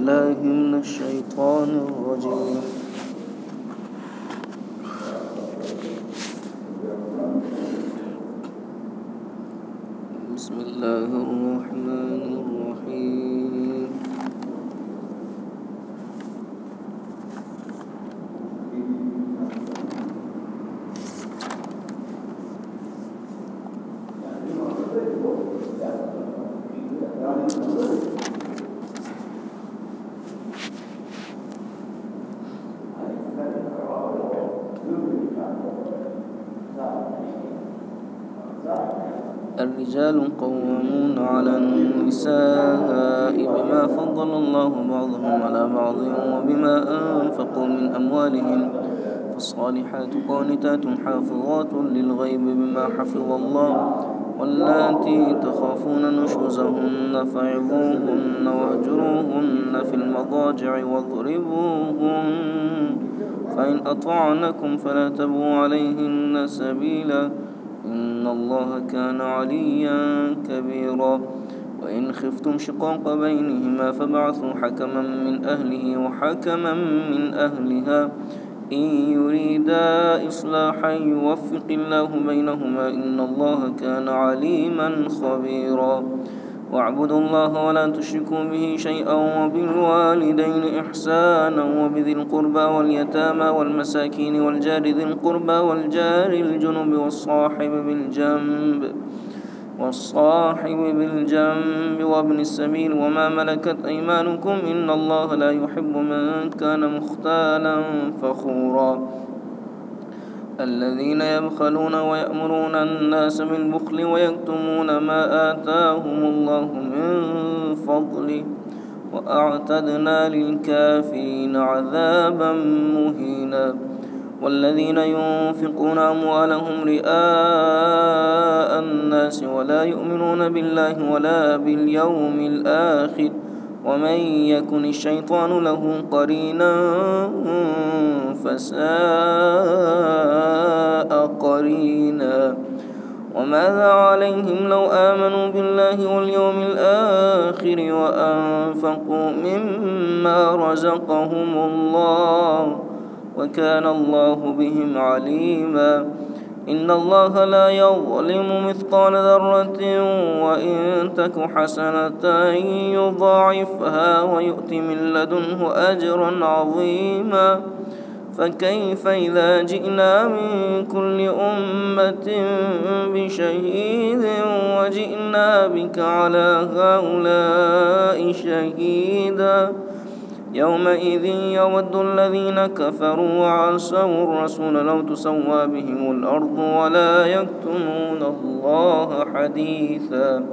بالله من الشيطان الرجيم. بسم الله الرحمن الرحيم. الرجال قوامون على النساء بما فضل الله بعضهم على بعض وبما أنفقوا من أموالهم، فالصالحات قانتات حافظات للغيب بما حفظ الله، واللاتي تخافون نشوزهن فعظوهن واهجروهن في المضاجع واضربوهن، فإن أطعنكم فلا تبغوا عليهن سبيلا، إن الله كان عليا كبيرا. وإن خفتم شقاق بينهما فابعثوا حكما من أهله وحكما من أهلها إن يريدا إصلاحا يوفق الله بينهما، إن الله كان عليما خبيرا. واعبدوا الله ولا تشركوا به شيئا وبالوالدين إحسانا وبذي القربى واليتامى والمساكين والجار ذي القربى والجار الجنب والصاحب بالجنب وابن السبيل وما ملكت أيمانكم، إن الله لا يحب من كان مختالا فخورا. الذين يبخلون ويأمرون الناس بالبخل ويكتمون ما آتاهم الله من فضله، وأعتدنا للكافرين عذابا مهينا. والذين ينفقون أموالهم رئاء الناس ولا يؤمنون بالله ولا باليوم الآخر، ومن يكن الشيطان له قرينا فساء قرينا. وماذا عليهم لو آمنوا بالله واليوم الآخر وأنفقوا مما رزقهم الله، وكان الله بهم عليما. إن الله لا يظلم مثقال ذرة وإن تك حسنة يضاعفها ويؤت من لدنه أجرا عظيما. فكيف إذا جئنا من كل أمة بشهيد وجئنا بك على هؤلاء شهيدا، يومئذ يود الذين كفروا وعصوا الرسول لو تسوى بهم الأرض ولا يكتمون الله حديثا.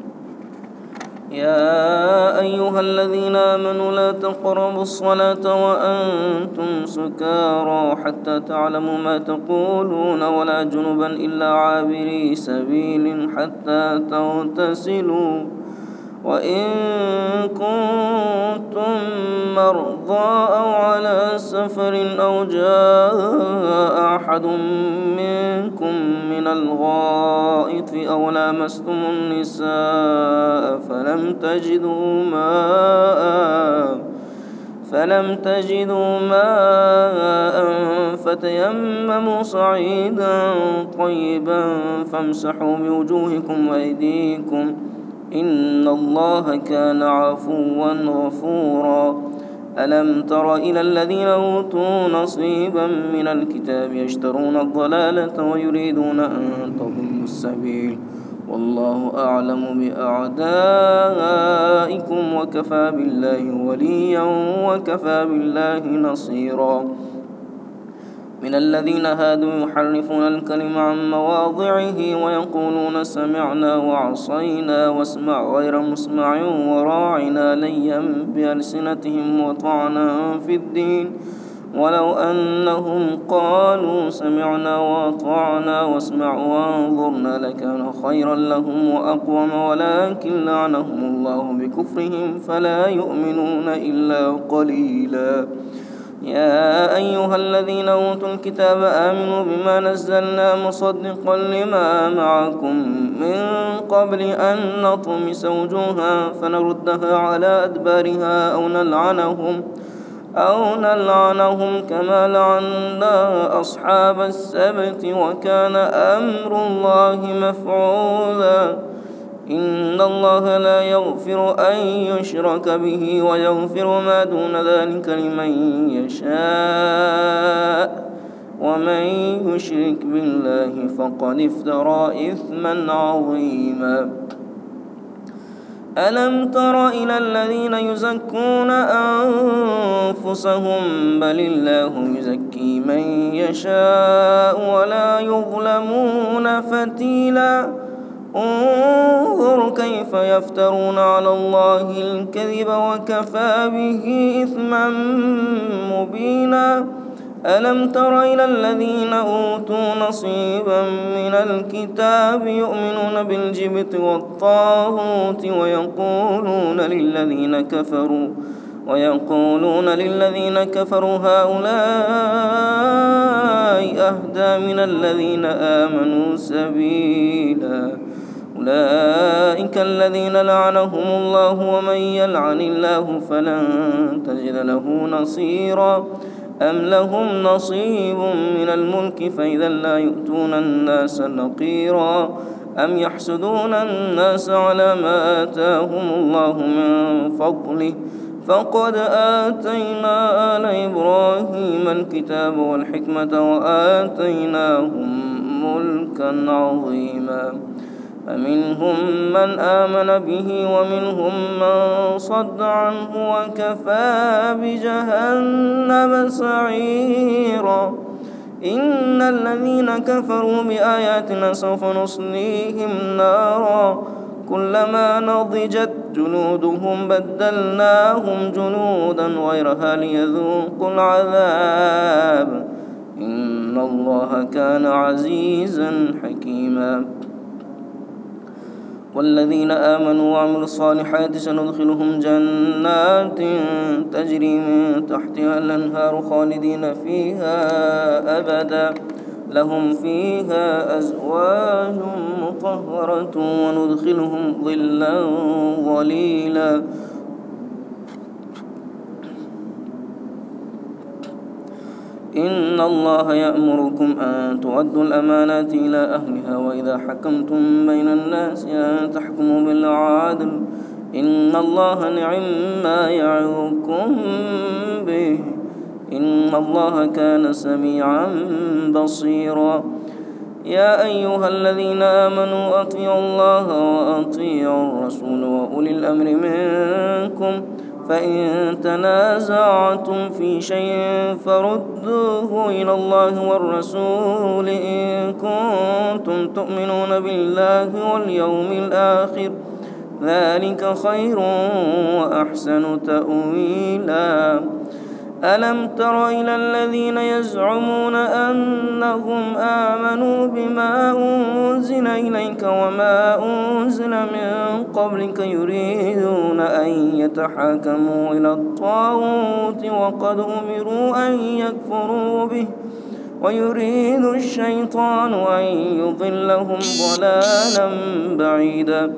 يا أيها الذين آمنوا لا تقربوا الصلاة وأنتم سكارى حتى تعلموا ما تقولون ولا جنبا إلا عابري سبيل حتى تغتسلوا، وإن كنتم مرضى أو على سفر أو جاء أحد منكم من الغائط أو لامستم النساء فلم تجدوا ماء فتيمموا صعيدا طيبا فامسحوا بوجوهكم وأيديكم، إن الله كان عفوا غفورا. ألم تر إلى الذين أوتوا نصيبا من الكتاب يشترون الضلالة ويريدون أن تضلوا السبيل، والله أعلم بأعدائكم وكفى بالله وليا وكفى بالله نصيرا. من الذين هادوا يحرفون الكلم عن مواضعه ويقولون سمعنا وعصينا واسمع غير مسمع وراعنا ليا بألسنتهم وطعنا في الدين، ولو أنهم قالوا سمعنا وأطعنا واسمع وانظرنا لكان خيرا لهم وأقوم، ولكن لعنهم الله بكفرهم فلا يؤمنون إلا قليلا. يا أيها الذين أوتوا الكتاب آمنوا بما نزلنا مصدقا لما معكم من قبل أن نطمس وجوها فنردها على أدبارها أو نلعنهم كما لعنا أصحاب السبت وكان أمر الله مفعولا إن الله لا يغفر أن يشرك به ويغفر ما دون ذلك لمن يشاء ومن يشرك بالله فقد افترى إثما عظيما ألم تر إلى الذين يزكون أنفسهم بل الله يزكي من يشاء ولا يظلمون فتيلا انظر كيف يفترون على الله الكذب وكفى به إثما مبينا ألم تر إلى الذين أوتوا نصيبا من الكتاب يؤمنون بالجبت والطاغوت ويقولون للذين كفروا هؤلاء أهدى من الذين آمنوا سبيلا أولئك الذين لعنهم الله ومن يلعن الله فلن تجد له نصيرا أم لهم نصيب من الملك فإذا لا يؤتون الناس نقيرا أم يحسدون الناس على ما آتاهم الله من فضله فقد آتينا آل إبراهيم الكتاب والحكمة وآتيناهم ملكا عظيما فمنهم من آمن به ومنهم من صد عنه وكفى بجهنم سعيرا إن الذين كفروا بآياتنا سوف نصليهم نارا كلما نضجت جلودهم بدلناهم جلودا غيرها ليذوقوا العذاب إن الله كان عزيزا حكيما والذين آمنوا وعملوا الصالحات سندخلهم جنات تجري من تحتها الأنهار خالدين فيها أبدا لهم فيها أزواج مطهرة وندخلهم ظلا ظليلا إن الله يأمركم أن تؤدوا الأمانات إلى أهلها وإذا حكمتم بين الناس أن تحكموا بالعدل إن الله نعم ما يعظكم به إن الله كان سميعا بصيرا يا أيها الذين آمنوا أطيعوا الله وأطيعوا الرسول وأولي الأمر منكم فإن تنازعتم في شيء فردوه إلى الله والرسول إن كنتم تؤمنون بالله واليوم الآخر ذلك خير وأحسن تأويلا ألم تر إلى الذين يزعمون أنهم آمنوا بما أنزل إليك وما أنزل من قبلك يريدون أن يتحاكموا إلى الطاغوت وقد أمروا أن يكفروا به ويريد الشيطان أن يضلهم ضلالا بعيدا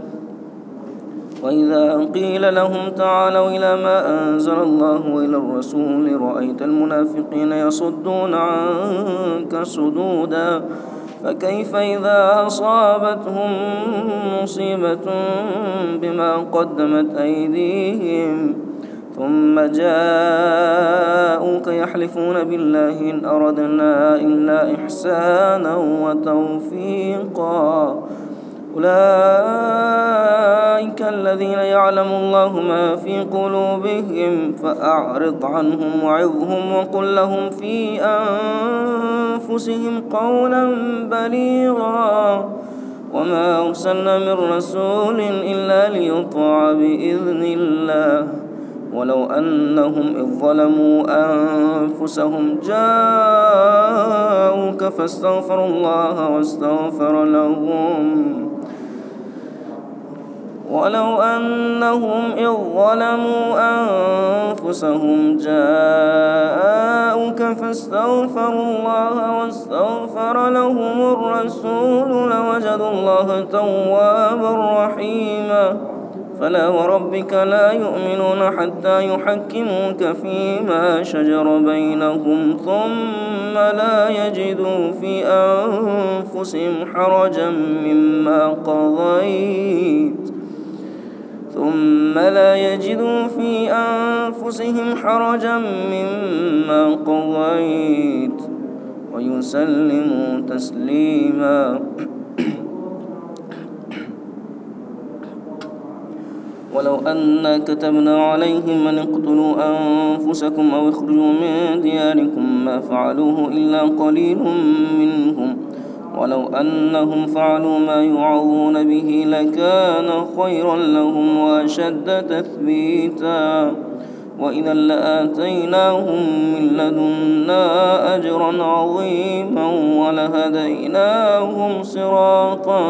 وإذا قيل لهم تعالوا إلى ما أنزل الله وإلى الرسول رأيت المنافقين يصدون عنك صدودا فكيف إذا أصابتهم مصيبة بما قدمت أيديهم ثم جاءوك يحلفون بالله إن أردنا إلا إحسانا وتوفيقا أولئك الذين يعلم الله ما في قلوبهم فأعرض عنهم وعظهم وقل لهم في أنفسهم قولا بليغا وما أرسلنا من رسول إلا ليطاع بإذن الله ولو أنهم إذ ظلموا أنفسهم جاءوك فاستغفروا الله واستغفر لهم ولو أنهم إذ ظلموا أنفسهم جاءوك فاستغفروا الله واستغفر لهم الرسول لوجدوا الله توابا رحيما فلا وربك لا يؤمنون حتى يحكموك فيما شجر بينهم لا يجدوا في أنفسهم حرجا مما قضيت ثم لا يجدوا في أنفسهم حرجا مما قضيت ويسلموا تسليما ولو أنا كتبنا عليهم أن اقتلوا أنفسكم أو اخرجوا من دياركم ما فعلوه إلا قليل منهم ولو أنهم فعلوا ما يوعظون به لكان خيرا لهم وأشد تثبيتا وإذا لآتيناهم من لدنا أجرا عظيما ولهديناهم صراطا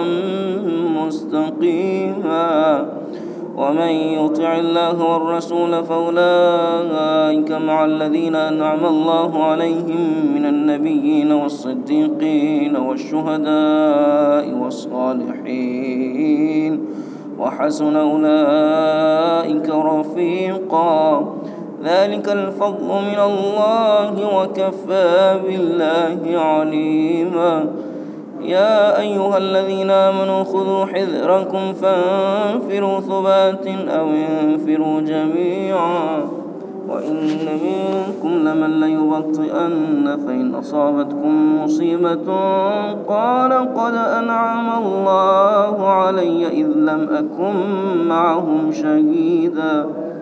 مستقيما ومن يطع الله والرسول فأولئك مع الذين أنعم الله عليهم من النبيين والصديقين والشهداء والصالحين وحسن أولئك رفيقا ذلك الفضل من الله وكفى بالله عليما يا أيها الذين آمنوا خذوا حذركم فانفروا ثبات أو انفروا جميعا وإن منكم لمن ليبطئن فإن أصابتكم مصيبة قال قد أنعم الله علي إذ لم أكن معهم شهيدا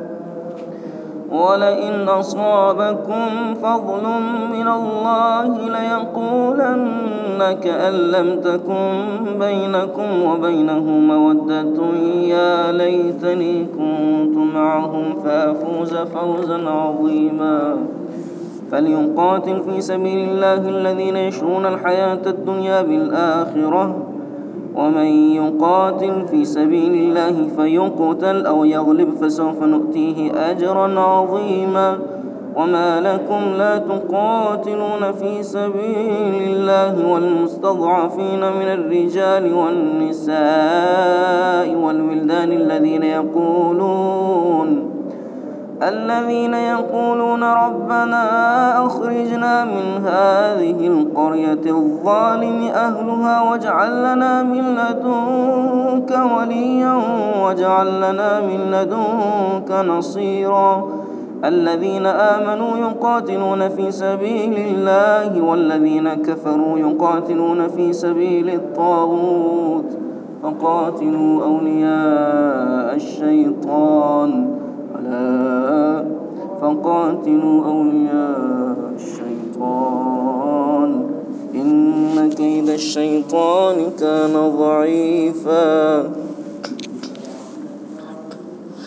ولئن أصابكم فضل من الله ليقولن كأن لم تكن بينكم وبينه مودة يا ليتني كنت معهم فأفوز فوزا عظيما فليقاتل في سبيل الله الذين يشرون الحياة الدنيا بالآخرة ومن يقاتل في سبيل الله فيقتل أو يغلب فسوف نؤتيه أجرا عظيما وما لكم لا تقاتلون في سبيل الله والمستضعفين من الرجال والنساء والولدان الذين يقولون ربنا أخرجنا من هذه القرية الظالم أهلها واجعل لنا من لدنك وليا واجعل لنا من لدنك نصيرا الذين آمنوا يقاتلون في سبيل الله والذين كفروا يقاتلون في سبيل الطاغوت فقاتلوا أولياء الشيطان إن كيد الشيطان كان ضعيفا